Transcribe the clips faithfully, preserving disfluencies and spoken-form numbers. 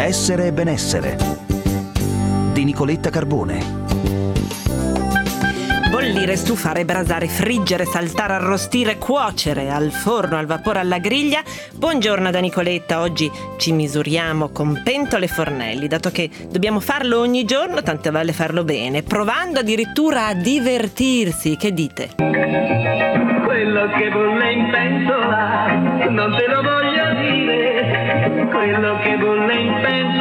Essere e benessere di Nicoletta Carbone. Bollire, stufare, brasare, friggere, saltare, arrostire, cuocere al forno, al vapore, alla griglia. Buongiorno da Nicoletta. Oggi ci misuriamo con pentole e fornelli, dato che dobbiamo farlo ogni giorno, tanto vale farlo bene, provando addirittura a divertirsi. Che dite? Quello che bolle in pentola non te lo voglio dire, quello che bolle in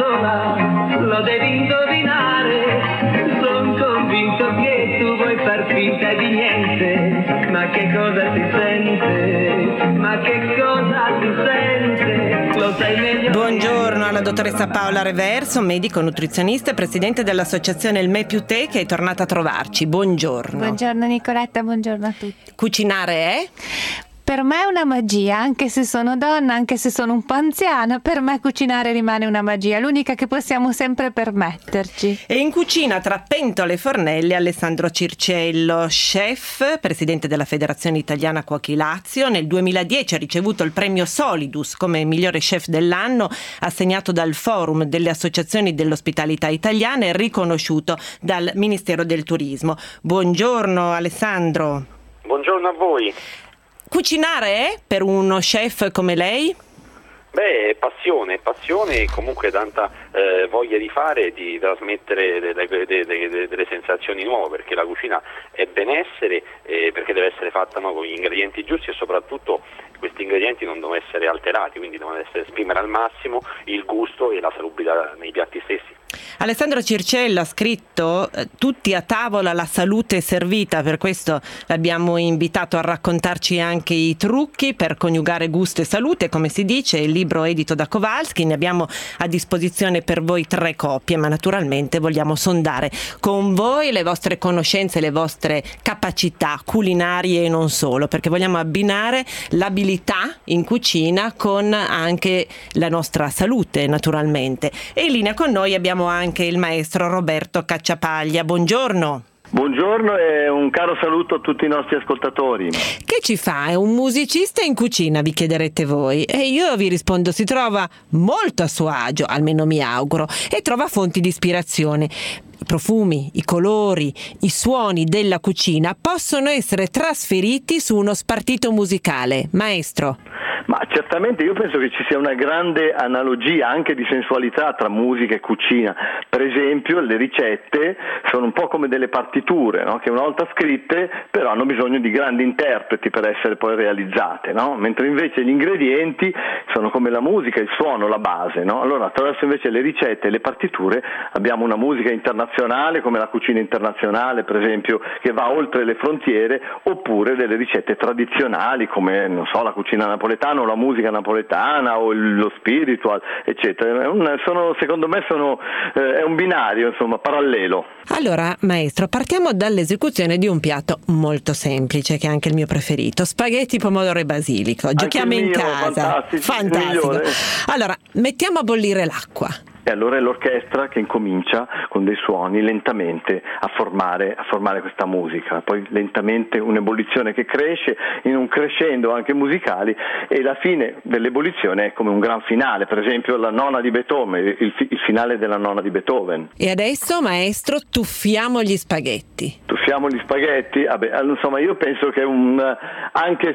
pentola lo devi indovinare. Sono convinto che tu vuoi far finta di niente, ma che cosa si sente? Ma che cosa si sente? Lo sai meglio. Buongiorno alla dottoressa Paola Reverso, medico nutrizionista e presidente dell'associazione Il Me più Te, che è tornata a trovarci. Buongiorno. Buongiorno Nicoletta, buongiorno a tutti. Cucinare è? Per me è una magia, anche se sono donna, anche se sono un po' anziana, per me cucinare rimane una magia, l'unica che possiamo sempre permetterci. E in cucina tra pentole e fornelli Alessandro Circello, chef, presidente della Federazione Italiana Cuochi Lazio. Nel duemiladieci ha ricevuto il premio Solidus come migliore chef dell'anno, assegnato dal Forum delle Associazioni dell'Ospitalità Italiana e riconosciuto dal Ministero del Turismo. Buongiorno Alessandro. Buongiorno a voi. Cucinare è per uno chef come lei? Beh, passione, passione e comunque tanta eh, voglia di fare e di trasmettere delle, delle, delle, delle sensazioni nuove, perché la cucina è benessere, eh, perché deve essere fatta no, con gli ingredienti giusti e soprattutto questi ingredienti non devono essere alterati, quindi devono essere esprimere al massimo il gusto e la salubrità nei piatti stessi. Alessandro Circello ha scritto eh, Tutti a tavola, la salute è servita, per questo l'abbiamo invitato a raccontarci anche i trucchi per coniugare gusto e salute, come si dice, il libro edito da Kowalski. Ne abbiamo a disposizione per voi tre copie, ma naturalmente vogliamo sondare con voi le vostre conoscenze, le vostre capacità culinarie e non solo, perché vogliamo abbinare l'abilità in cucina con anche la nostra salute, naturalmente. E in linea con noi abbiamo anche il maestro Roberto Cacciapaglia. Buongiorno. Buongiorno e un caro saluto a tutti i nostri ascoltatori. Che ci fa? È un musicista in cucina, vi chiederete voi. E io vi rispondo, si trova molto a suo agio, almeno mi auguro, e trova fonti di ispirazione. I profumi, i colori, i suoni della cucina possono essere trasferiti su uno spartito musicale. Maestro? Ma certamente io penso che ci sia una grande analogia anche di sensualità tra musica e cucina. Per esempio le ricette sono un po' come delle partiture, no? Che una volta scritte però hanno bisogno di grandi interpreti per essere poi realizzate, no? Mentre invece gli ingredienti sono come la musica, il suono, la base, no? Allora attraverso invece le ricette e le partiture abbiamo una musica internazionale come la cucina internazionale, per esempio, che va oltre le frontiere, oppure delle ricette tradizionali come, non so, la cucina napoletana o la musica napoletana o lo spiritual, eccetera. Un, sono, secondo me sono, eh, è un binario, insomma, parallelo. Allora, maestro, partiamo dall'esecuzione di un piatto molto semplice, che è anche il mio preferito: spaghetti, pomodoro e basilico. Giochiamo in mio, casa. Fantastico. Allora, mettiamo a bollire l'acqua. E allora è l'orchestra che incomincia con dei suoni lentamente a formare, a formare questa musica, poi lentamente un'ebollizione che cresce in un crescendo anche musicali, e la fine dell'ebollizione è come un gran finale, per esempio la nona di Beethoven, il, il finale della nona di Beethoven. E adesso, maestro, tuffiamo gli spaghetti. Tuffiamo gli spaghetti? Vabbè, insomma, io penso che un, anche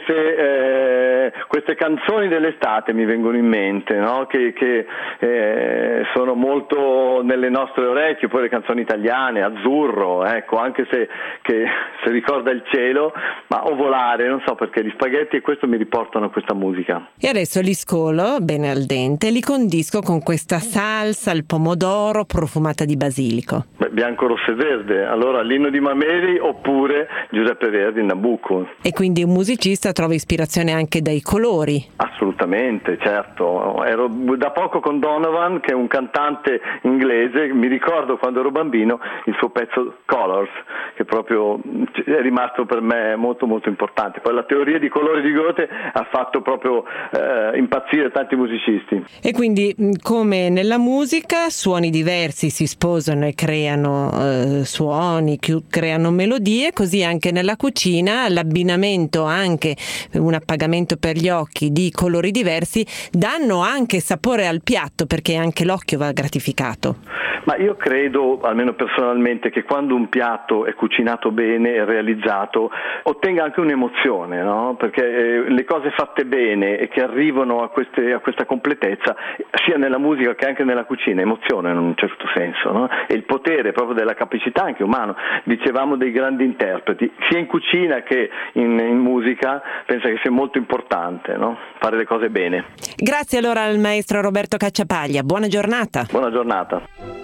se eh, queste canzoni dell'estate mi vengono in mente, no? che, che eh, sono molto nelle nostre orecchie, poi le canzoni italiane, Azzurro, ecco, anche se, che, se ricorda il cielo, ma o volare, non so perché gli spaghetti e questo mi riportano a questa musica. E adesso li scolo bene al dente, li condisco con questa salsa al pomodoro profumata di basilico. Beh, bianco, rosso e verde, allora Lino di Mameli oppure Giuseppe Verdi in Nabucco. E quindi un musicista trova ispirazione anche dai colori? Assolutamente, certo. Ero da poco con Donovan, che è un cantante inglese, mi ricordo quando ero bambino il suo pezzo Colors, che proprio è rimasto per me molto molto importante. Poi la teoria di colori di Goethe ha fatto proprio eh, impazzire tanti musicisti. E quindi, come nella musica, suoni diversi si sposano e creano creano eh, suoni, chi- creano melodie, così anche nella cucina l'abbinamento, anche un appagamento per gli occhi di colori diversi, danno anche sapore al piatto, perché anche l'occhio va gratificato. Ma io credo, almeno personalmente, che quando un piatto è cucinato bene, è realizzato, ottenga anche un'emozione, no? Perché eh, le cose fatte bene e che arrivano a, queste, a questa completezza, sia nella musica che anche nella cucina, emozionano in un certo senso, no? E il potere proprio della capacità anche umano, dicevamo dei grandi interpreti, sia in cucina che in, in musica, penso che sia molto importante, no? Fare le cose bene. Grazie allora al maestro Roberto Cacciapaglia, buona giornata. Buona giornata.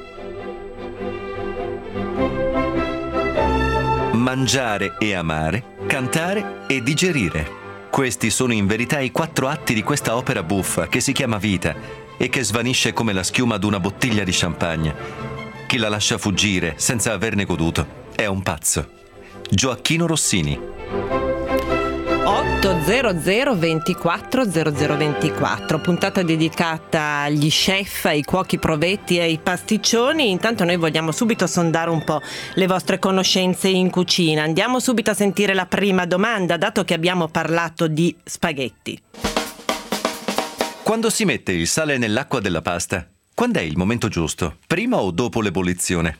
Mangiare e amare, cantare e digerire. Questi sono in verità i quattro atti di questa opera buffa che si chiama vita e che svanisce come la schiuma d'una bottiglia di champagne. Chi la lascia fuggire senza averne goduto è un pazzo. Gioacchino Rossini. otto zero zero ventiquattro zero zero ventiquattro, puntata dedicata agli chef, ai cuochi provetti e ai pasticcioni. Intanto noi vogliamo subito sondare un po' le vostre conoscenze in cucina. Andiamo subito a sentire la prima domanda, dato che abbiamo parlato di spaghetti. Quando si mette il sale nell'acqua della pasta, quando è il momento giusto? Prima o dopo l'ebollizione?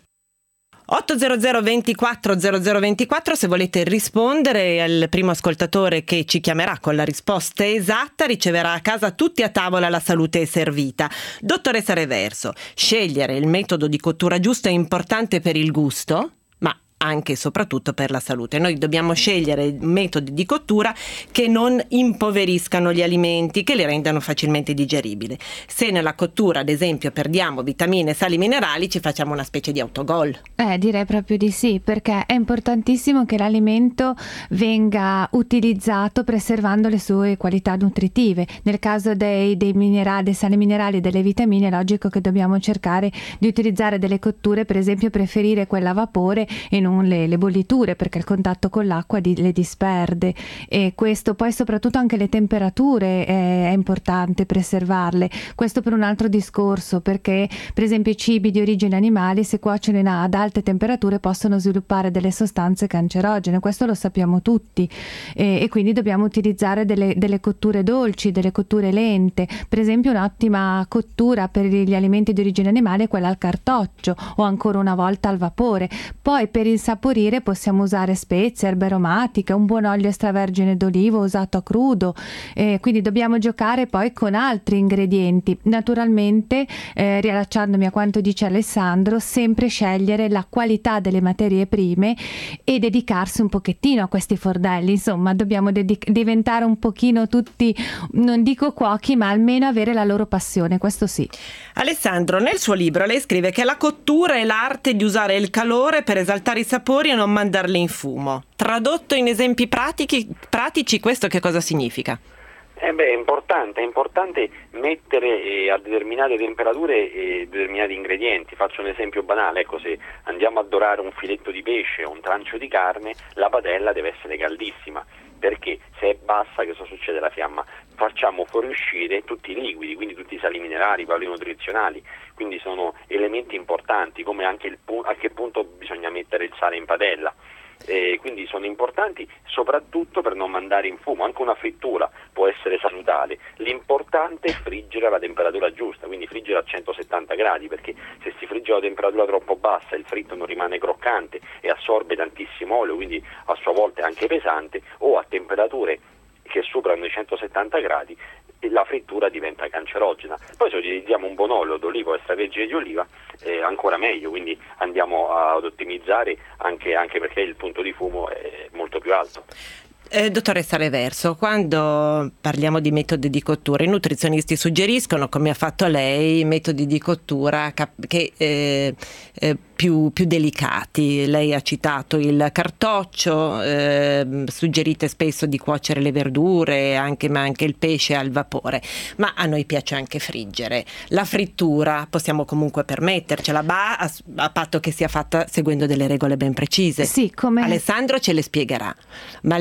otto zero zero ventiquattro zero zero ventiquattro, se volete rispondere, al primo ascoltatore che ci chiamerà con la risposta esatta riceverà a casa tutti a tavola, la salute è servita. Dottoressa Reverso, scegliere il metodo di cottura giusto è importante per il gusto, ma anche e soprattutto per la salute. Noi dobbiamo scegliere metodi di cottura che non impoveriscano gli alimenti, che li rendano facilmente digeribili. Se nella cottura, ad esempio, perdiamo vitamine e sali minerali, ci facciamo una specie di autogol. Eh, direi proprio di sì, perché è importantissimo che l'alimento venga utilizzato preservando le sue qualità nutritive. Nel caso dei, dei minerali, dei sali minerali e delle vitamine, è logico che dobbiamo cercare di utilizzare delle cotture, per esempio preferire quella a vapore e non le, le bolliture, perché il contatto con l'acqua di, le disperde, e questo poi soprattutto anche le temperature è, è importante preservarle. Questo per un altro discorso, perché per esempio i cibi di origine animale, se cuociono in- ad alte temperature, possono sviluppare delle sostanze cancerogene, questo lo sappiamo tutti, e, e quindi dobbiamo utilizzare delle, delle cotture dolci, delle cotture lente. Per esempio un'ottima cottura per gli alimenti di origine animale è quella al cartoccio o ancora una volta al vapore. Poi per insaporire possiamo usare spezie, erbe aromatiche, un buon olio extravergine d'olivo usato a crudo, eh, quindi dobbiamo giocare poi con altri ingredienti. Naturalmente, eh, riallacciandomi a quanto dice Alessandro, sempre scegliere la qualità delle materie prime e dedicarsi un pochettino a questi fordelli. Insomma, dobbiamo dedic- diventare un pochino tutti, non dico cuochi, ma almeno avere la loro passione, questo sì. Alessandro, nel suo libro lei scrive che la cottura è l'arte di usare il calore per esaltare i sapori e non mandarli in fumo. Tradotto in esempi pratici, pratici questo che cosa significa? Eh beh, è importante, è importante mettere eh, a determinate temperature eh, determinati ingredienti. Faccio un esempio banale, ecco, se andiamo a dorare un filetto di pesce o un trancio di carne, la padella deve essere caldissima, perché se è bassa, che cosa succede alla fiamma? Facciamo fuoriuscire tutti i liquidi, quindi tutti i sali minerali, i valori nutrizionali, quindi sono elementi importanti, come anche il pu- a che punto bisogna mettere il sale in padella. Eh, quindi sono importanti soprattutto per non mandare in fumo. Anche una frittura può essere salutare, l'importante è friggere alla temperatura giusta, quindi friggere a centosettanta gradi, perché se si frigge a una temperatura troppo bassa il fritto non rimane croccante e assorbe tantissimo olio, quindi a sua volta è anche pesante, o a temperature che superano i centosettanta gradi la frittura diventa cancerogena. Poi se utilizziamo un buon olio d'oliva o extravergine di oliva, eh, ancora meglio, quindi andiamo ad ottimizzare anche, anche perché il punto di fumo è molto più alto. Eh, dottoressa Reverso, quando parliamo di metodi di cottura, i nutrizionisti suggeriscono, come ha fatto lei, metodi di cottura cap- che eh, eh, più, più delicati. Lei ha citato il cartoccio, eh, suggerite spesso di cuocere le verdure, anche, ma anche il pesce al vapore, ma a noi piace anche friggere. La frittura possiamo comunque permettercela, ma a, a patto che sia fatta seguendo delle regole ben precise. Sì, come... Alessandro ce le spiegherà, ma lei come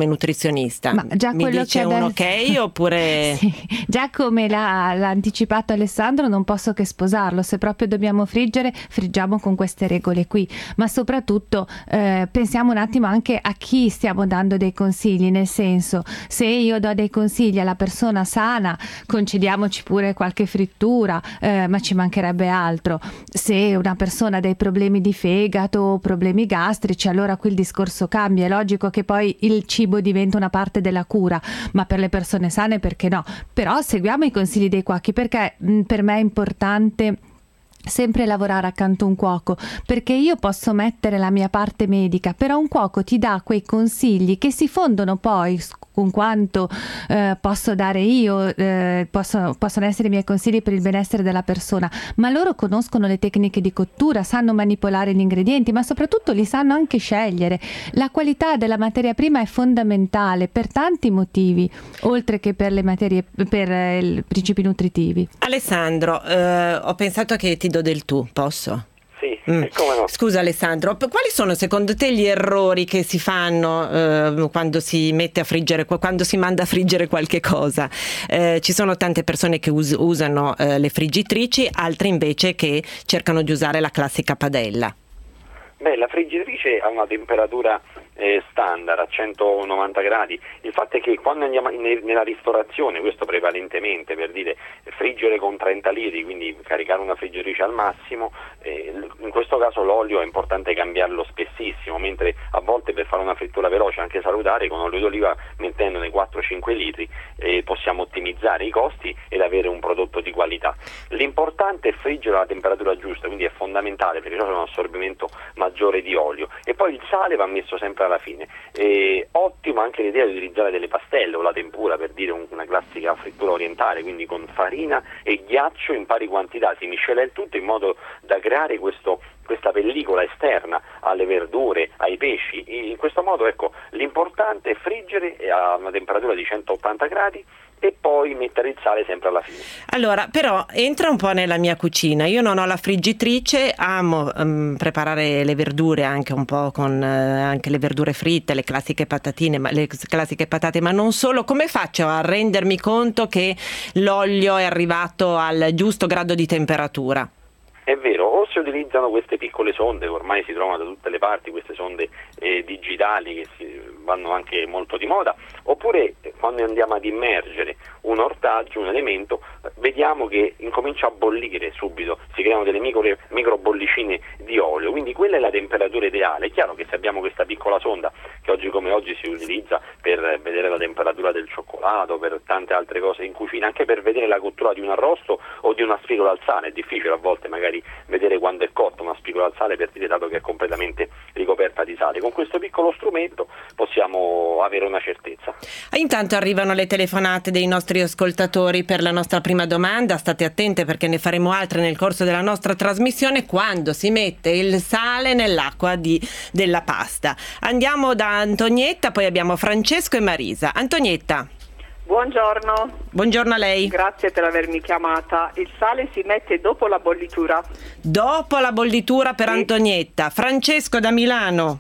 come nutrizionista. Ma già mi quello dice che un adesso... ok oppure... Sì, già come l'ha, l'ha anticipato Alessandro non posso che sposarlo. Se proprio dobbiamo friggere, friggiamo con queste regole qui, ma soprattutto eh, pensiamo un attimo anche a chi stiamo dando dei consigli, nel senso, se io do dei consigli alla persona sana, concediamoci pure qualche frittura, eh, ma ci mancherebbe altro. Se una persona ha dei problemi di fegato o problemi gastrici, allora qui il discorso cambia. È logico che poi il cibo diventa una parte della cura, ma per le persone sane perché no? Però seguiamo i consigli dei cuochi, perché mh, per me è importante sempre lavorare accanto a un cuoco, perché io posso mettere la mia parte medica, però un cuoco ti dà quei consigli che si fondono poi con quanto eh, posso dare io, eh, posso, possono essere i miei consigli per il benessere della persona, ma loro conoscono le tecniche di cottura, sanno manipolare gli ingredienti, ma soprattutto li sanno anche scegliere. La qualità della materia prima è fondamentale per tanti motivi, oltre che per le materie, per eh, i principi nutritivi. Alessandro, eh, ho pensato che ti do del tu, posso? Sì, Mm. come no. Scusa Alessandro, p- quali sono secondo te gli errori che si fanno eh, quando si mette a friggere, quando si manda a friggere qualche cosa? Eh, ci sono tante persone che us- usano eh, le friggitrici, altre invece che cercano di usare la classica padella. Beh, la friggitrice ha una temperatura eh, standard a centonovanta gradi. Il fatto è che quando andiamo in, nella ristorazione, questo prevalentemente per dire friggere con trenta litri, quindi caricare una friggitrice al massimo, eh, in questo caso l'olio è importante cambiarlo spessissimo, mentre a volte per fare una frittura veloce, anche salutare, con olio d'oliva mettendone quattro cinque litri eh, possiamo ottimizzare i costi ed avere un prodotto di qualità. L'importante è friggere alla temperatura giusta, quindi è fondamentale perché c'è un assorbimento maggiore di olio, e poi il sale va messo sempre alla fine. E ottimo anche l'idea di utilizzare delle pastelle o la tempura, per dire un, una classica frittura orientale, quindi con farina e ghiaccio in pari quantità, si miscela il tutto in modo da creare questo questa pellicola esterna alle verdure, ai pesci. In questo modo, ecco, l'importante è friggere a una temperatura di centottanta gradi e poi mettere il sale sempre alla fine. Allora, però entra un po' nella mia cucina. Io non ho la friggitrice, amo um, preparare le verdure anche un po' con uh, anche le verdure fritte, le classiche patatine, ma le classiche patate, ma non solo. Come faccio a rendermi conto che l'olio è arrivato al giusto grado di temperatura? È vero, o si utilizzano queste piccole sonde, ormai si trovano da tutte le parti, queste sonde eh, digitali che si, vanno anche molto di moda, oppure eh, quando andiamo ad immergere un ortaggio, un elemento, eh, vediamo che incomincia a bollire subito, si creano delle micro, micro bollicine di olio, quindi quella è la temperatura ideale. È chiaro che se abbiamo questa piccola sonda, che oggi come oggi si utilizza per vedere la temperatura del cioccolato, per tante altre cose in cucina, anche per vedere la cottura di un arrosto o di una spigola al sale, è difficile a volte magari vedere quando è cotta una spigola al sale, per dire, dato che è completamente ricoperta di sale. Con questo piccolo strumento possiamo avere una certezza. Intanto arrivano le telefonate dei nostri ascoltatori per la nostra prima domanda. State attente perché ne faremo altre nel corso della nostra trasmissione. Quando si mette il sale nell'acqua di, della pasta? Andiamo da Antonietta, poi abbiamo Francesco e Marisa. Antonietta. Buongiorno. Buongiorno a lei. Grazie per avermi chiamata. Il sale si mette dopo la bollitura. Dopo la bollitura per Sì. Antonietta. Francesco da Milano.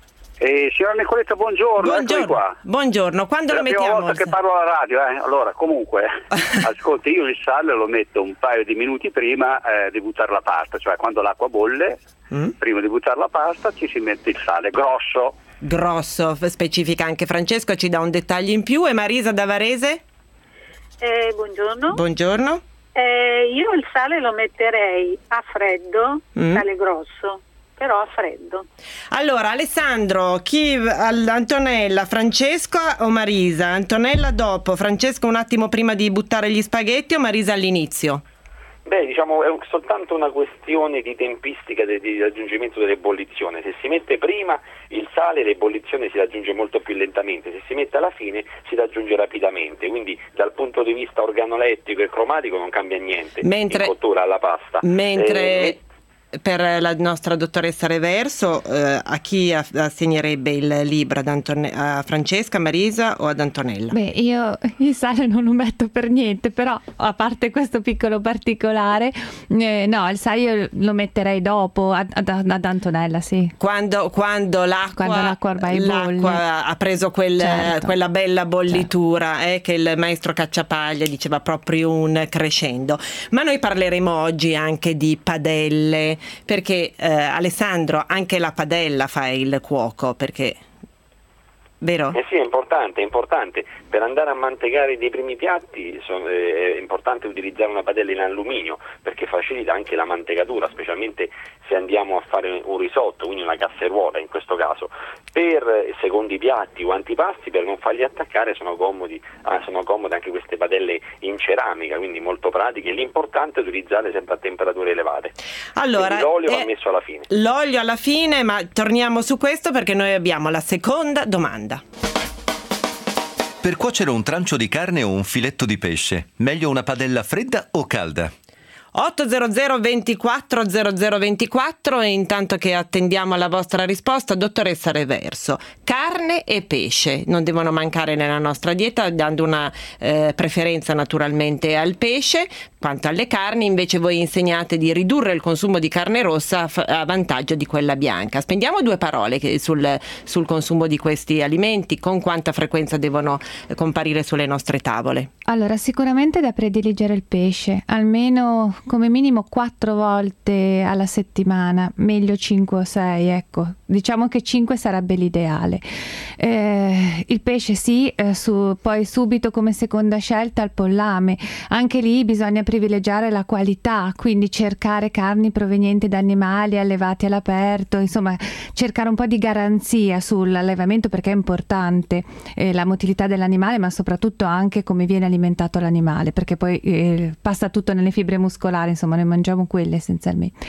Eh, signora Nicoletta, buongiorno. Buongiorno. Qua. Buongiorno. Quando È lo la prima mettiamo? volta che parlo alla radio, eh. Allora, comunque, ascolti, io il sale lo metto un paio di minuti prima eh, di buttare la pasta, cioè quando l'acqua bolle, mm? prima di buttare la pasta ci si mette il sale grosso. Grosso, specifica anche Francesco, ci dà un dettaglio in più. E Marisa da Varese? Eh, buongiorno. Buongiorno. Eh, io il sale lo metterei a freddo, Mm. sale grosso, però a freddo. Allora, Alessandro, chi Antonella, Francesco o Marisa? Antonella dopo, Francesco un attimo prima di buttare gli spaghetti o Marisa all'inizio? Beh, diciamo è un, soltanto una questione di tempistica de, di raggiungimento dell'ebollizione. Se si mette prima il sale, l'ebollizione si raggiunge molto più lentamente, se si mette alla fine si raggiunge rapidamente, quindi dal punto di vista organolettico e cromatico non cambia niente mentre, in cottura alla pasta. Mentre... Eh, per la nostra dottoressa Reverso, eh, a chi assegnerebbe il libro? Ad Antone- a Francesca, Marisa o ad Antonella? Beh, io il sale non lo metto per niente, però a parte questo piccolo particolare, eh, no, il sale io lo metterei dopo ad, ad, ad Antonella, sì. Quando, quando l'acqua, quando l'acqua ormai l'acqua bolle. ha preso quel, Certo. quella bella bollitura, certo. eh, che il maestro Cacciapaglia diceva proprio un crescendo. Ma noi parleremo oggi anche di padelle, perché eh, Alessandro, anche la padella fa il cuoco, perché vero? Eh sì, è importante, è importante. Per andare a mantecare dei primi piatti sono, eh, è importante utilizzare una padella in alluminio, perché facilita anche la mantecatura, specialmente se andiamo a fare un risotto, quindi una casseruola in questo caso. Per secondi piatti o antipasti, per non farli attaccare, sono comodi, ah, sono comode anche queste padelle in ceramica, quindi molto pratiche. L'importante è utilizzarle sempre a temperature elevate. Allora, quindi l'olio eh, va messo alla fine. L'olio alla fine, ma torniamo su questo perché noi abbiamo la seconda domanda. Per cuocere un trancio di carne o un filetto di pesce, meglio una padella fredda o calda? ottocento ventiquattro zero zero ventiquattro e intanto che attendiamo la vostra risposta, dottoressa Reverso, carne e pesce non devono mancare nella nostra dieta, dando una eh, preferenza naturalmente al pesce. Quanto alle carni invece voi insegnate di ridurre il consumo di carne rossa a vantaggio di quella bianca. Spendiamo due parole sul, sul consumo di questi alimenti, con quanta frequenza devono comparire sulle nostre tavole? Allora, sicuramente da prediligere il pesce, almeno come minimo quattro volte alla settimana, meglio cinque o sei, ecco. Diciamo che cinque sarebbe l'ideale. Eh, il pesce sì, eh, su, poi subito come seconda scelta il pollame. Anche lì bisogna privilegiare la qualità, quindi cercare carni provenienti da animali allevati all'aperto, insomma cercare un po' di garanzia sull'allevamento, perché è importante eh, la motilità dell'animale, ma soprattutto anche come viene alimentato l'animale, perché poi eh, passa tutto nelle fibre muscolari, insomma noi mangiamo quelle essenzialmente.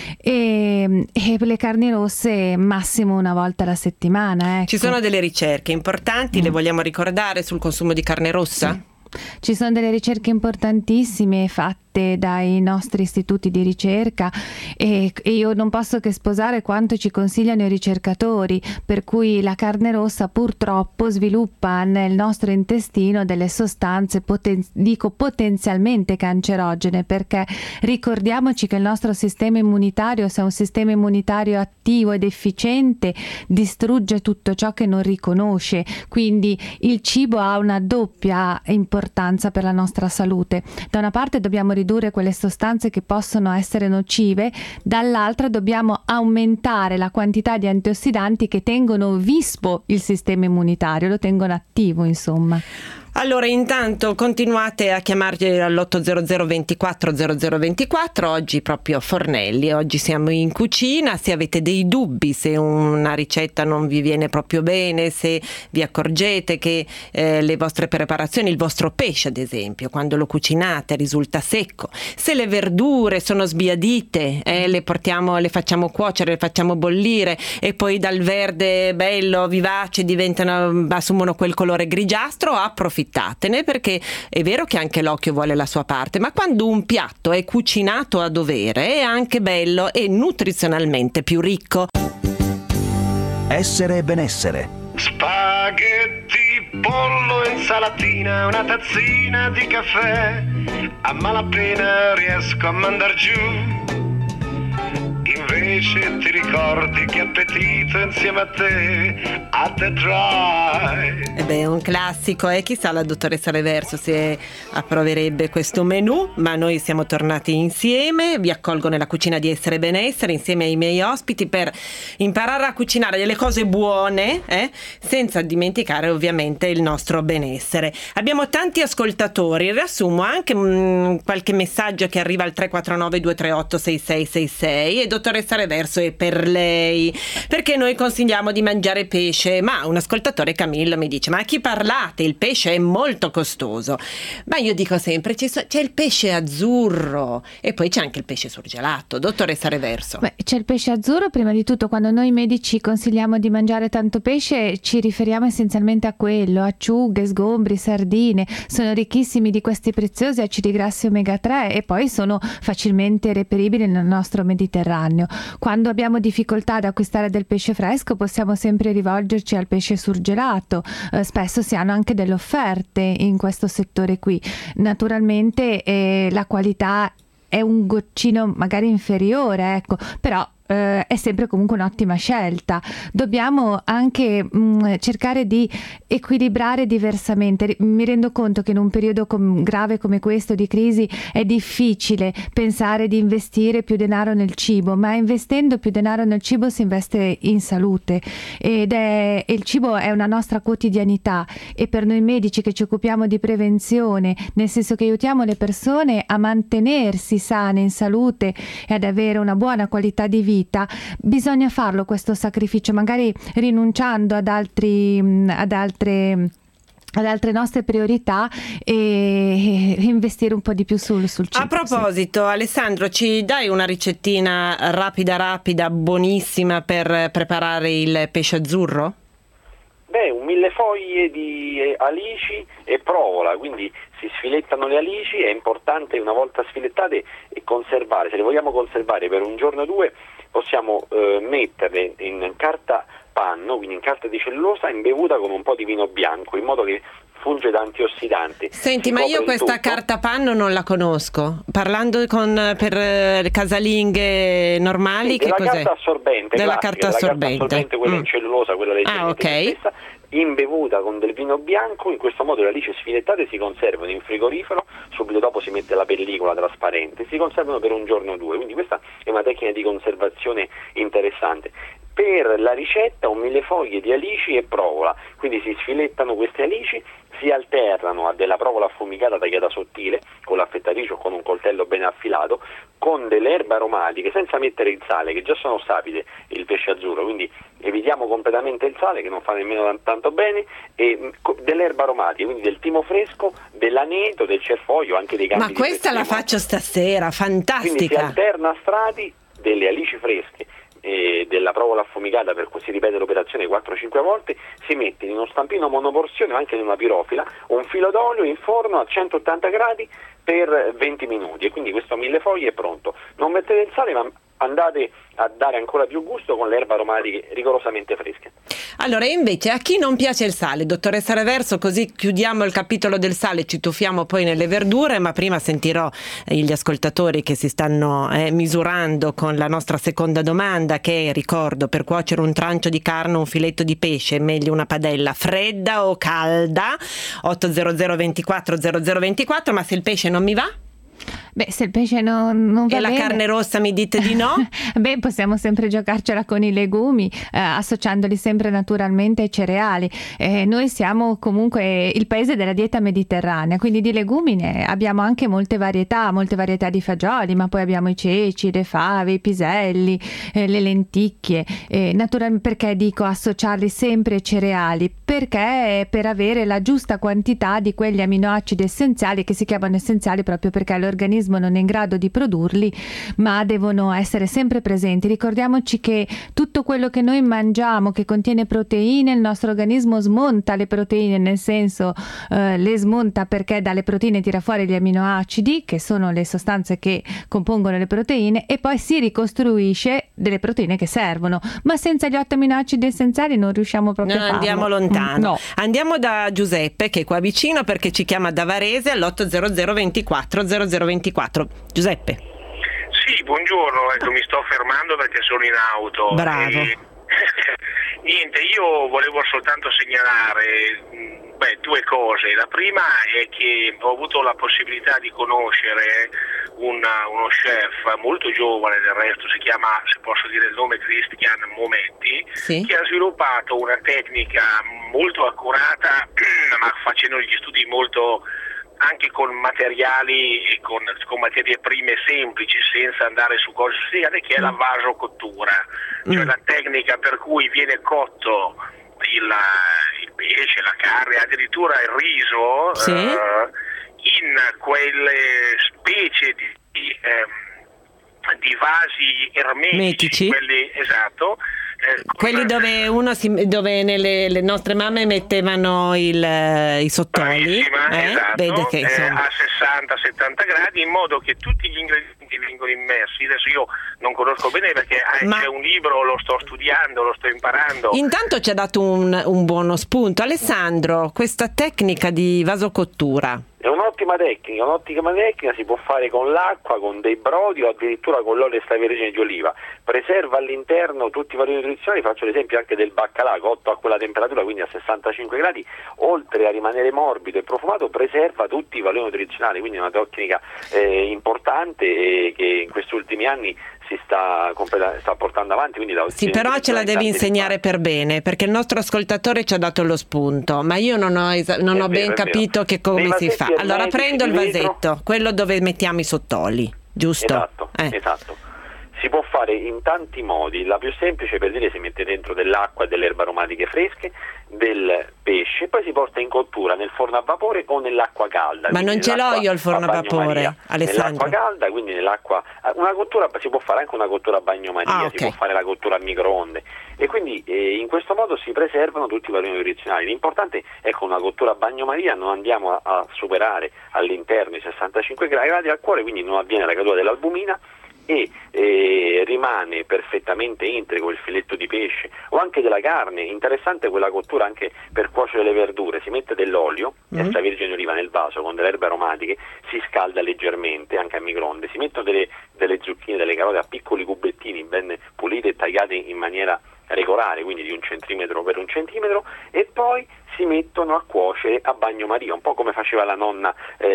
E, e le carni rosse massimo una volta alla settimana, ecco. Ci sono delle ricerche importanti, mm. le vogliamo ricordare sul consumo di carne rossa? Sì. Ci sono delle ricerche importantissime fatte dai nostri istituti di ricerca e, e io non posso che sposare quanto ci consigliano i ricercatori, per cui la carne rossa purtroppo sviluppa nel nostro intestino delle sostanze poten- dico potenzialmente cancerogene, perché ricordiamoci che il nostro sistema immunitario, se è un sistema immunitario attivo ed efficiente, distrugge tutto ciò che non riconosce, quindi il cibo ha una doppia importanza per la nostra salute. Da una parte dobbiamo ridurre quelle sostanze che possono essere nocive, dall'altra dobbiamo aumentare la quantità di antiossidanti che tengono vispo il sistema immunitario, lo tengono attivo, insomma. Allora, intanto continuate a chiamarci all'ottocento ventiquattro zero zero ventiquattro, oggi proprio fornelli, oggi siamo in cucina. Se avete dei dubbi, se una ricetta non vi viene proprio bene, se vi accorgete che eh, le vostre preparazioni, il vostro pesce ad esempio, quando lo cucinate risulta secco, se le verdure sono sbiadite, eh, le portiamo, le facciamo cuocere, le facciamo bollire e poi dal verde bello vivace diventano, assumono quel colore grigiastro, approfittate. Perché è vero che anche l'occhio vuole la sua parte, ma quando un piatto è cucinato a dovere è anche bello e nutrizionalmente più ricco. Essere e benessere. Spaghetti, pollo, insalatina, una tazzina di caffè, a malapena riesco a mandar giù. Invece ti ricordi che appetito insieme a te, a te try. E beh, è un classico, e eh? Chissà la dottoressa Reverso se approverebbe questo menù, ma noi siamo tornati insieme, vi accolgo nella cucina di Essere e Benessere insieme ai miei ospiti per imparare a cucinare delle cose buone, eh? senza dimenticare ovviamente il nostro benessere. Abbiamo tanti ascoltatori, riassumo anche mh, qualche messaggio che arriva al tre quattro nove due tre otto sei sei sei sei. E dottoressa dottoressa Reverso è per lei, perché noi consigliamo di mangiare pesce, ma un ascoltatore, Camillo, mi dice: ma a chi parlate? Il pesce è molto costoso. Ma io dico sempre, c'è il pesce azzurro e poi c'è anche il pesce surgelato. Dottoressa Reverso. Beh, c'è il pesce azzurro. Prima di tutto, quando noi medici consigliamo di mangiare tanto pesce, ci riferiamo essenzialmente a quello: acciughe, sgombri, sardine. Sono ricchissimi di questi preziosi acidi grassi omega tre e poi sono facilmente reperibili nel nostro Mediterraneo. Quando abbiamo difficoltà ad acquistare del pesce fresco, possiamo sempre rivolgerci al pesce surgelato. Eh, spesso si hanno anche delle offerte in questo settore qui. Naturalmente eh, la qualità è un goccino magari inferiore, ecco, però eh, è sempre comunque un'ottima scelta. Dobbiamo anche mh, cercare di equilibrare diversamente. Mi rendo conto che in un periodo com- grave come questo di crisi è difficile pensare di investire più denaro nel cibo, ma investendo più denaro nel cibo si investe in salute, ed è, il cibo è una nostra quotidianità, e per noi medici che ci occupiamo di prevenzione, nel senso che aiutiamo le persone a mantenersi sane, in salute e ad avere una buona qualità di vita, bisogna farlo questo sacrificio, magari rinunciando ad altri ad altre ad altre nostre priorità e investire un po' di più sul, sul cibo. A proposito, sì. Alessandro, ci dai una ricettina rapida rapida, buonissima per preparare il pesce azzurro? Beh, un millefoglie di alici e provola, quindi si sfilettano le alici. È importante, una volta sfilettate, conservare. Se le vogliamo conservare per un giorno o due, possiamo eh, metterle in carta panno, quindi in carta di cellulosa, imbevuta con un po' di vino bianco, in modo che funge da antiossidante. Senti, ma io questa tutto. carta panno non la conosco. Parlando con per eh, casalinghe normali, sì, che della cos'è? Carta assorbente, della classica, carta assorbente. Carta assorbente, quella mm. in cellulosa, quella leggermente ah, okay. stessa, imbevuta con del vino bianco. In questo modo le alici sfilettate si conservano in frigorifero, subito dopo si mette la pellicola trasparente, si conservano per un giorno o due, quindi questa è una tecnica di conservazione interessante. Per la ricetta, un millefoglie di alici e provola, quindi si sfilettano queste alici, si alternano a della provola affumicata tagliata sottile con l'affettatrice o con un coltello ben affilato, con delle erbe aromatiche, senza mettere il sale, che già sono sapide il pesce azzurro, quindi evitiamo completamente il sale, che non fa nemmeno tanto bene, e delle erbe aromatiche, quindi del timo fresco, dell'aneto, del cerfoglio, anche dei gambi. Ma questa la faccio stasera, fantastica! Quindi si alterna a strati delle alici fresche e della provola affumicata, per cui si ripete l'operazione quattro cinque volte, si mette in uno stampino monoporzione o anche in una pirofila un filo d'olio in forno a centottanta gradi per venti minuti, e quindi questo millefoglie è pronto. Non mettete il sale, ma andate a dare ancora più gusto con le erbe aromatiche rigorosamente fresche. Allora, invece, a chi non piace il sale, dottoressa Reverso, così chiudiamo il capitolo del sale, ci tuffiamo poi nelle verdure, ma prima sentirò gli ascoltatori che si stanno eh, misurando con la nostra seconda domanda, che è, ricordo, per cuocere un trancio di carne o un filetto di pesce è meglio una padella fredda o calda? ottocento ventiquattro zero zero ventiquattro, ma se il pesce non mi va? Beh, se il pesce non, non va e la bene... carne rossa mi dite di no? Beh, possiamo sempre giocarcela con i legumi, eh, associandoli sempre naturalmente ai cereali. Eh, noi siamo comunque il paese della dieta mediterranea, quindi di legumi ne abbiamo anche molte varietà, molte varietà di fagioli, ma poi abbiamo i ceci, le fave, i piselli, eh, le lenticchie. Eh, naturalmente, perché dico associarli sempre ai cereali? Perché per avere la giusta quantità di quegli aminoacidi essenziali, che si chiamano essenziali proprio perché l'organismo non è in grado di produrli, ma devono essere sempre presenti. Ricordiamoci che tutto quello che noi mangiamo che contiene proteine, il nostro organismo smonta le proteine, nel senso eh, le smonta perché dalle proteine tira fuori gli aminoacidi, che sono le sostanze che compongono le proteine, e poi si ricostruisce delle proteine che servono, ma senza gli otto aminoacidi essenziali non riusciamo proprio non a farlo. Andiamo lontano. Mm, no. Andiamo da Giuseppe, che è qua vicino, perché ci chiama da Varese all'ottocento ventiquattro zero zero ventiquattro. Giuseppe. Sì, buongiorno, ecco, mi sto fermando perché sono in auto. Bravo. E... Niente, io volevo soltanto segnalare beh, due cose. La prima è che ho avuto la possibilità di conoscere una, uno chef molto giovane, del resto si chiama, se posso dire il nome, Christian Mometti, sì, che ha sviluppato una tecnica molto accurata, ma facendo gli studi molto anche con materiali, con, con materie prime semplici, senza andare su cose sofisticate, che è la vasocottura, cioè Mm. la tecnica per cui viene cotto il, il pesce, la carne, addirittura il riso, Sì. eh, in quelle specie di, di, ehm, di vasi ermetici, Metici. quelli, esatto, eh, Quelli dove uno si, dove nelle le nostre mamme mettevano il, eh, i sottoli, eh? esatto, Vede che eh, insomma. a sessanta settanta gradi, in modo che tutti gli ingredienti vengono immersi. Adesso io non conosco bene perché eh, Ma- c'è un libro, lo sto studiando, lo sto imparando. Intanto ci ha dato un, un buono spunto. Alessandro, questa tecnica di vasocottura. È un'ottima tecnica, un'ottima tecnica, si può fare con l'acqua, con dei brodi o addirittura con l'olio extravergine di oliva. Preserva all'interno tutti i valori nutrizionali, faccio l'esempio anche del baccalà cotto a quella temperatura, quindi a sessantacinque gradi, oltre a rimanere morbido e profumato, preserva tutti i valori nutrizionali, quindi è una tecnica eh, importante e che in questi ultimi anni si sta, completa- sta portando avanti. Quindi da Sì, però ce la devi insegnare per bene, perché il nostro ascoltatore ci ha dato lo spunto, ma io non ho, esa- non È ho vero, ben è capito vero. che come Nei si fa. vasetti Allora ermetici prendo il di vetro. vasetto, quello dove mettiamo i sottoli, giusto? Esatto, Eh. esatto. Si può fare in tanti modi. La più semplice, per dire, si mette dentro dell'acqua e delle erbe aromatiche fresche, del pesce, poi si porta in cottura nel forno a vapore o nell'acqua calda. Ma quindi non ce l'ho nell'acqua io il forno a bagnomaria. vapore, Alessandro. Nell'acqua calda, quindi nell'acqua, una cottura, si può fare anche una cottura a bagnomaria, Ah, ok. si può fare la cottura a microonde e quindi eh, in questo modo si preservano tutti i valori nutrizionali. L'importante è con una cottura a bagnomaria non andiamo a, a superare all'interno i sessantacinque gradi al cuore, quindi non avviene la caduta dell'albumina e eh, rimane perfettamente integro il filetto di pesce o anche della carne. Interessante quella cottura anche per cuocere le verdure, si mette dell'olio Mm. extravergine di oliva nel vaso con delle erbe aromatiche, si scalda leggermente anche a microonde, si mettono delle, delle zucchine, delle carote a piccoli cubettini ben pulite e tagliate in maniera regolare, quindi di un centimetro per un centimetro, e poi si mettono a cuocere a bagnomaria, un po' come faceva la nonna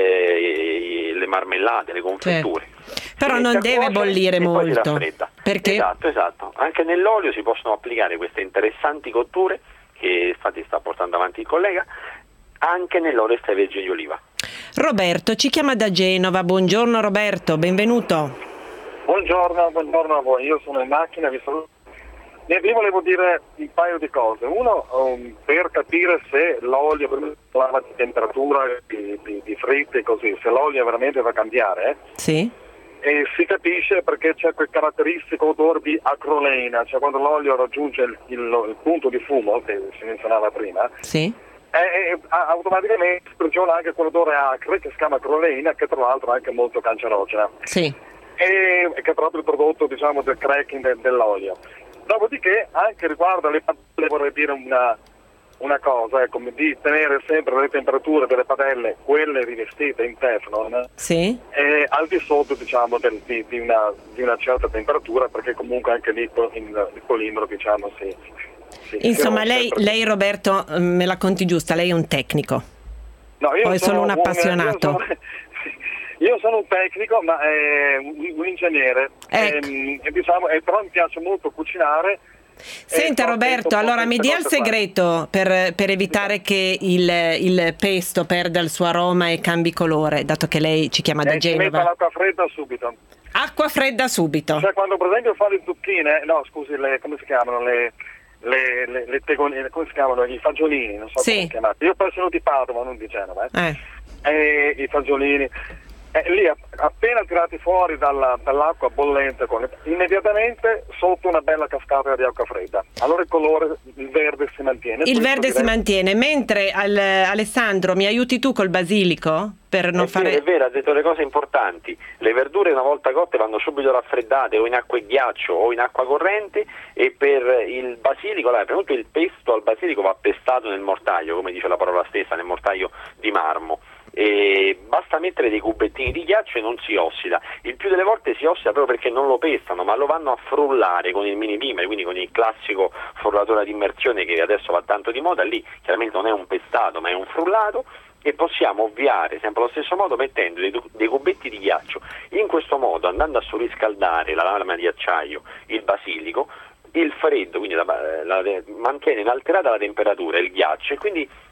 eh, le marmellate, le confetture. Però Si non mette a deve cuocere bollire e poi si molto. raffredda. Perché? Esatto, esatto. Anche nell'olio si possono applicare queste interessanti cotture che infatti sta portando avanti il collega, anche nell'olio extravergine di oliva. Roberto ci chiama da Genova. Buongiorno Roberto, benvenuto. Buongiorno, buongiorno a voi, io sono in macchina, vi saluto. Niente, io volevo dire un paio di cose. Uno, um, per capire se l'olio, per parlava di temperatura, di, di, di fritte e così, se l'olio veramente va a cambiare, eh? Sì. E si capisce perché c'è quel caratteristico odore di acroleina, cioè quando l'olio raggiunge il, il, il punto di fumo, che si menzionava prima, Sì. e, e, automaticamente sprigiona anche quell'odore acre che si chiama acroleina, che tra l'altro è anche molto cancerogena. Sì. E che è proprio il prodotto, diciamo, del cracking de, dell'olio. Dopodiché, anche riguardo alle padelle, vorrei dire una, una cosa, ecco, di tenere sempre le temperature delle padelle, quelle rivestite in Teflon, Sì. e al di sotto, diciamo, del, di, di, una, di una certa temperatura, perché comunque anche lì il, il polimbro, diciamo, si... si Insomma, si lei, rompe. lei Roberto, me la conti giusta, lei è un tecnico. No, io o è sono solo un appassionato? Io sono, io sono un tecnico, ma è un, un ingegnere, Ecco. e, e, diciamo, e però mi piace molto cucinare. Senta e so- Roberto, so- allora so- mi dia il queste cose qua. segreto per, per evitare che il, il pesto perda il suo aroma e cambi colore, dato che lei ci chiama da Eh, si mette Genova. l'acqua fredda subito. Acqua fredda subito. Cioè quando per esempio fa le zucchine, no scusi, le, come si chiamano, le, le, le, le tegoline, come si chiamano, i fagiolini, non so Sì. come si chiamano. Io poi sono di Padova, non di Genova, eh. Eh. E i fagiolini, eh, lì appena tirati fuori dalla, dall'acqua bollente, con le, immediatamente sotto una bella cascata di acqua fredda. Allora il colore, il verde si mantiene. Il Questo verde si direi- mantiene, mentre al, Alessandro mi aiuti tu col basilico? Per non È fare... vero, è vero, ha detto le cose importanti. Le verdure una volta cotte vanno subito raffreddate o in acqua e ghiaccio o in acqua corrente, e per il basilico, allora, prima di tutto il pesto al basilico va pestato nel mortaio, come dice la parola stessa, nel mortaio di marmo. E basta mettere dei cubettini di ghiaccio e non si ossida. Il più delle volte si ossida proprio perché non lo pestano, ma lo vanno a frullare con il mini primer, quindi con il classico frullatore ad immersione che adesso va tanto di moda. Lì chiaramente non è un pestato ma è un frullato, e possiamo ovviare sempre allo stesso modo mettendo dei, dei cubetti di ghiaccio. In questo modo, andando a surriscaldare la lama di acciaio, il basilico, il freddo, quindi la, la, mantiene inalterata la temperatura, il ghiaccio, e quindi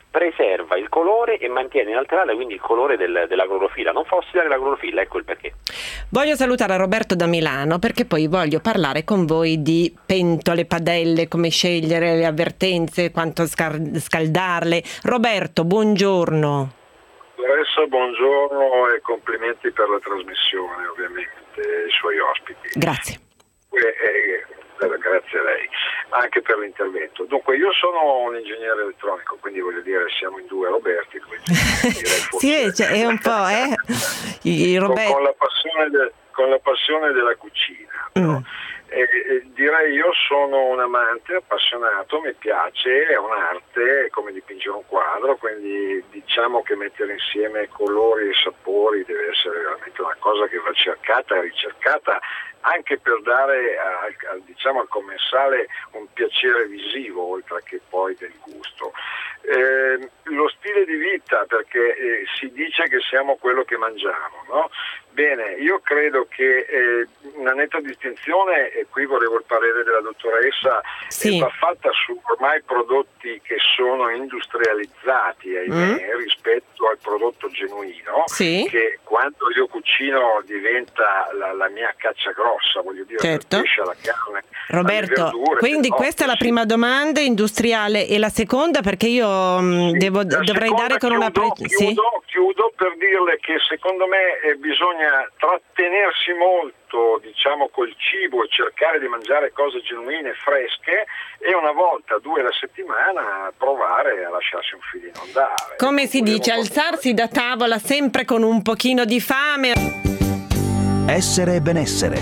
preserva il colore e mantiene inalterabile quindi il colore del, della clorofilla, non fa ossidare la clorofilla, ecco il perché. Voglio salutare Roberto da Milano perché poi voglio parlare con voi di pentole, padelle, come scegliere, le avvertenze, quanto scar- scaldarle. Roberto, buongiorno. Larissa, buongiorno e complimenti per la trasmissione, ovviamente, ai suoi ospiti. Grazie. Eh, eh, grazie a lei, anche per l'intervento. Dunque, io sono un ingegnere elettronico, quindi voglio dire, siamo in due Roberti. Sì, cioè, è un po', eh? I, i Robert... con, con, la passione de, con la passione della cucina. Mm. No? E, e direi io sono un amante, appassionato, mi piace, è un'arte, è come dipingere un quadro, quindi diciamo che mettere insieme colori e sapori deve essere veramente una cosa che va cercata e ricercata, anche per dare a, a, diciamo, al commensale un piacere visivo oltre che poi del gusto. Eh, lo stile di vita, perché eh, si dice che siamo quello che mangiamo, no? Bene, io credo che eh, una netta distinzione, e qui volevo il parere della dottoressa, sì. eh, va fatta su ormai prodotti che sono industrializzati, ahimè, mm. rispetto al prodotto genuino, sì. che quando io cucino diventa la, la mia caccia grossa, voglio dire, certo. il pesce, la carne, Roberto, verdure, quindi no, questa è la prima domanda industriale, e la seconda perché io sì, devo, dovrei dare con chiudo, una pre- chiudo, sì. chiudo per dirle che secondo me eh, bisogna trattenersi molto, diciamo, col cibo e cercare di mangiare cose genuine, fresche, e una volta, due alla settimana provare a lasciarsi un filino andare. Come si dice, alzarsi da tavola sempre con un pochino di fame. Essere e benessere.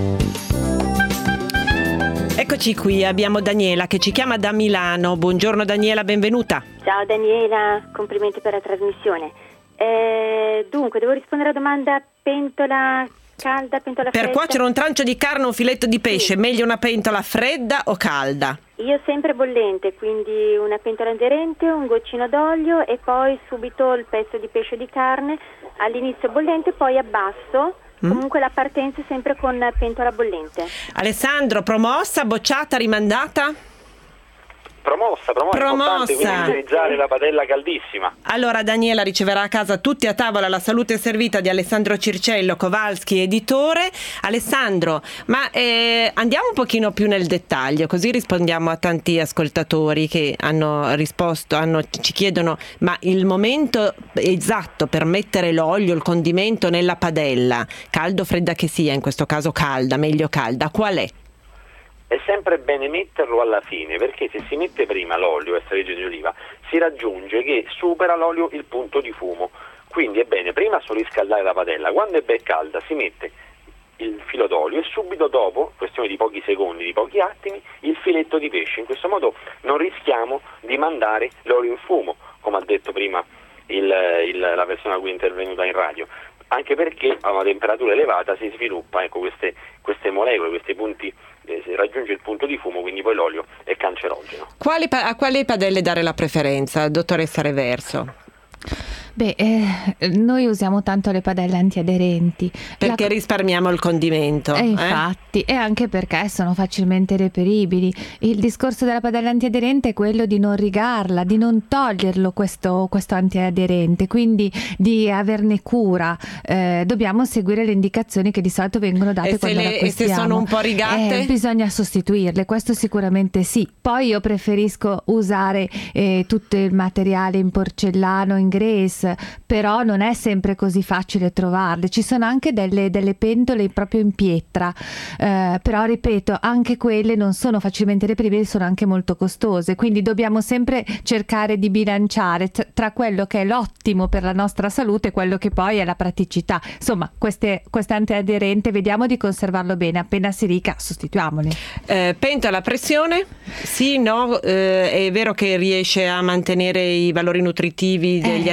Eccoci qui, abbiamo Daniela che ci chiama da Milano. Buongiorno Daniela, benvenuta. Ciao Daniela, complimenti per la trasmissione. Eh, dunque, devo rispondere alla domanda: pentola calda, pentola per fredda? Per cuocere un trancio di carne o un filetto di pesce, sì. meglio una pentola fredda o calda? Io sempre bollente, quindi una pentola aderente, un goccino d'olio e poi subito il pezzo di pesce o di carne, all'inizio bollente, poi abbasso. Mm. Comunque la partenza è sempre con pentola bollente. Alessandro, promossa, bocciata, rimandata? Promossa, promossa, promossa. Quindi utilizzare la padella caldissima. Allora Daniela riceverà a casa tutti a tavola la salute servita di Alessandro Circello, Kowalski, editore. Alessandro, ma eh, andiamo un pochino più nel dettaglio, così rispondiamo a tanti ascoltatori che hanno risposto, hanno, ci chiedono: ma il momento esatto per mettere l'olio, il condimento nella padella, caldo o fredda che sia, in questo caso calda, meglio calda, qual è? È sempre bene metterlo alla fine, perché se si mette prima l'olio extravergine di oliva si raggiunge che supera l'olio il punto di fumo, quindi è bene prima surriscaldare la padella, quando è ben calda si mette il filo d'olio e subito dopo, questione di pochi secondi, di pochi attimi, il filetto di pesce. In questo modo non rischiamo di mandare l'olio in fumo, come ha detto prima il, il, la persona a cui è intervenuta in radio, anche perché a una temperatura elevata si sviluppa, ecco, queste, queste molecole, questi punti, eh, si raggiunge il punto di fumo, quindi poi l'olio è cancerogeno. Quali, a quali padelle dare la preferenza, dottoressa Reverso? Beh, eh, noi usiamo tanto le padelle antiaderenti. Perché La... risparmiamo il condimento. E infatti, eh? e anche perché sono facilmente reperibili. Il discorso della padella antiaderente è quello di non rigarla, di non toglierlo questo, questo antiaderente, quindi di averne cura. Eh, dobbiamo seguire le indicazioni che di solito vengono date e quando se le le, acquistiamo. E se sono un po' rigate? Eh, bisogna sostituirle, questo sicuramente sì. Poi io preferisco usare eh, tutto il materiale in porcellano, in grace, però non è sempre così facile trovarle. Ci sono anche delle, delle pentole proprio in pietra, eh, però ripeto, anche quelle non sono facilmente reperibili, sono anche molto costose, quindi dobbiamo sempre cercare di bilanciare t- tra quello che è l'ottimo per la nostra salute e quello che poi è la praticità. Insomma, queste, queste antiaderente vediamo di conservarlo bene, appena si rica sostituiamole. Eh, pentola a pressione? Sì, no? Eh, è vero che riesce a mantenere i valori nutritivi degli eh. alimenti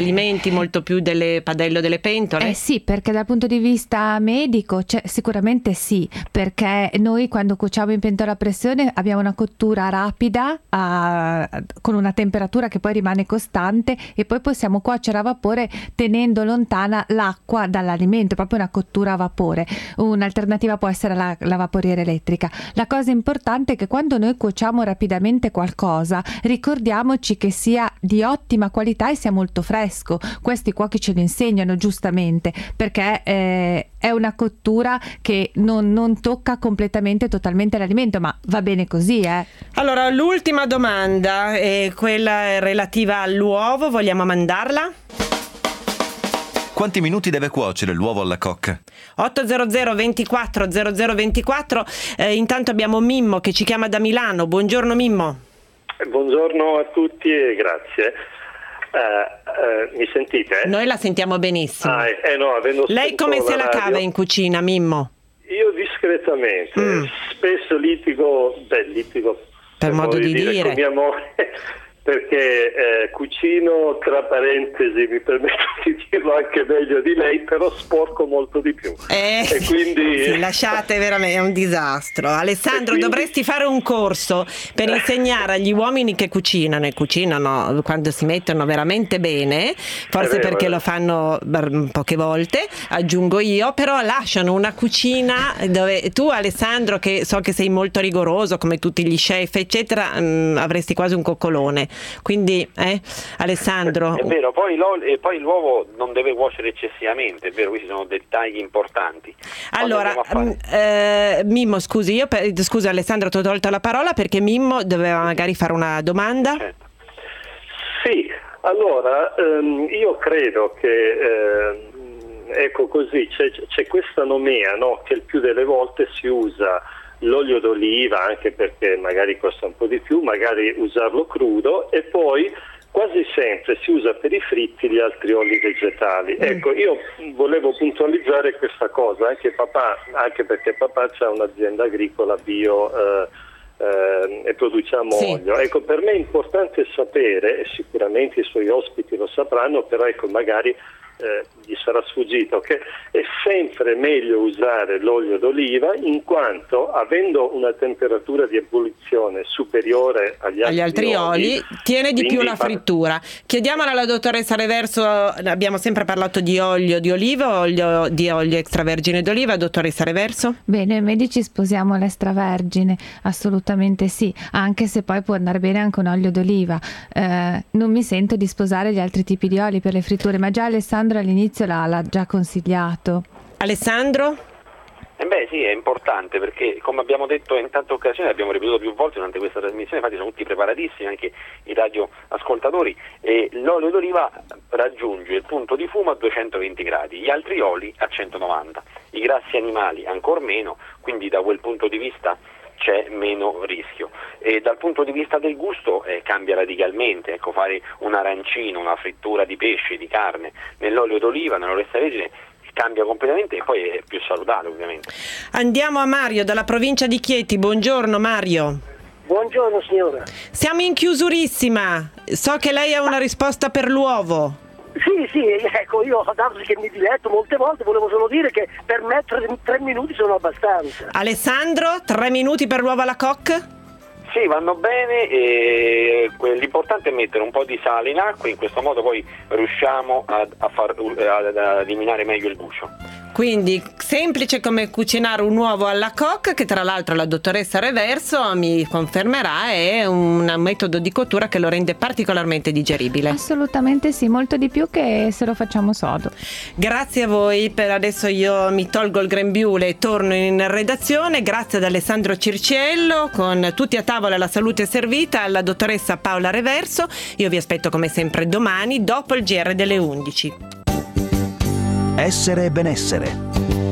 senti molto più delle padelle o delle pentole? Eh sì, perché dal punto di vista medico cioè, sicuramente sì, perché noi quando cuociamo in pentola a pressione abbiamo una cottura rapida a, con una temperatura che poi rimane costante e poi possiamo cuocere a vapore tenendo lontana l'acqua dall'alimento, proprio una cottura a vapore. Un'alternativa può essere la, la vaporiera elettrica. La cosa importante è che quando noi cuociamo rapidamente qualcosa ricordiamoci che sia di ottima qualità e sia molto fresco. Questi cuochi ce lo insegnano giustamente, perché eh, è una cottura che non, non tocca completamente totalmente l'alimento, ma va bene così, eh. Allora, l'ultima domanda è quella relativa all'uovo, vogliamo mandarla? Quanti minuti deve cuocere l'uovo alla coque? ottocento ventiquattro zero zero ventiquattro. Eh, intanto abbiamo Mimmo che ci chiama da Milano. Buongiorno Mimmo. Buongiorno a tutti e grazie. Uh, uh, mi sentite? Noi la sentiamo benissimo. Ah, eh, no, avendo Lei come se la, la cava in cucina, Mimmo? Io discretamente, mm. spesso litigo, beh, litigo per modo di dire, dire con mia moglie, perché eh, cucino, tra parentesi, mi permetto di dirlo anche meglio di lei, però sporco molto di più. Eh, e quindi sì, lasciate veramente, è un disastro. Alessandro, quindi dovresti fare un corso per insegnare agli uomini che cucinano, e cucinano quando si mettono veramente bene, forse vero, perché lo fanno poche volte, aggiungo io, però lasciano una cucina dove tu, Alessandro, che so che sei molto rigoroso come tutti gli chef eccetera, mh, avresti quasi un coccolone. Quindi, eh, Alessandro. È vero, poi, e poi l'uovo non deve cuocere eccessivamente, è vero, questi sono dettagli importanti. Allora, eh, Mimmo, scusi, io per, scusa Alessandro, ti ho tolto la parola perché Mimmo doveva magari fare una domanda. Certo. Sì, allora, ehm, io credo che, ehm, ecco così, c'è, c'è questa nomea, no, che il più delle volte si usa l'olio d'oliva, anche perché magari costa un po' di più, magari usarlo crudo, e poi quasi sempre si usa per i fritti gli altri oli vegetali. Mm. Ecco, io volevo puntualizzare questa cosa, anche papà, anche perché papà c'ha un'azienda agricola bio eh, eh, e produciamo sì. olio. Ecco, per me è importante sapere, e sicuramente i suoi ospiti lo sapranno, però ecco, magari Eh, gli sarà sfuggito, che è sempre meglio usare l'olio d'oliva, in quanto avendo una temperatura di ebollizione superiore agli, agli altri, altri oli, oli tiene di più la fa... frittura. Chiediamola alla dottoressa Reverso, abbiamo sempre parlato di olio di oliva o olio, di olio extravergine d'oliva, dottoressa Reverso? Bene, noi medici sposiamo l'extravergine, assolutamente sì, anche se poi può andare bene anche un olio d'oliva. Eh, non mi sento di sposare gli altri tipi di oli per le fritture, ma già Alessandro all'inizio l'ha, l'ha già consigliato. Alessandro? Eh beh sì, è importante perché, come abbiamo detto in tante occasioni, abbiamo ripetuto più volte durante questa trasmissione, infatti sono tutti preparatissimi, anche i radioascoltatori, e l'olio d'oliva raggiunge il punto di fumo a duecentoventi gradi, gli altri oli a centonovanta, i grassi animali ancor meno, quindi da quel punto di vista c'è meno rischio, e dal punto di vista del gusto eh, cambia radicalmente. Ecco, fare un arancino, una frittura di pesce, di carne nell'olio d'oliva, nell'olio extravergine, cambia completamente e poi è più salutare ovviamente. Andiamo a Mario dalla provincia di Chieti. Buongiorno Mario. Buongiorno signora. Siamo in chiusurissima, so che lei ha una risposta per l'uovo. Sì, sì, ecco, io dato che mi diletto molte volte, volevo solo dire che per me tre, tre minuti sono abbastanza. Alessandro, tre minuti per l'uovo alla coque? Sì, vanno bene, e l'importante è mettere un po' di sale in acqua, in questo modo poi riusciamo a, a far ad eliminare meglio il guscio. Quindi semplice come cucinare un uovo alla coque, che tra l'altro la dottoressa Reverso mi confermerà è un metodo di cottura che lo rende particolarmente digeribile. Assolutamente sì, molto di più che se lo facciamo sodo. Grazie a voi, per adesso io mi tolgo il grembiule e torno in redazione. Grazie ad Alessandro Circiello, con tutti a tavola la salute è servita, alla dottoressa Paola Reverso. Io vi aspetto come sempre domani dopo il G R delle undici. Essere e benessere.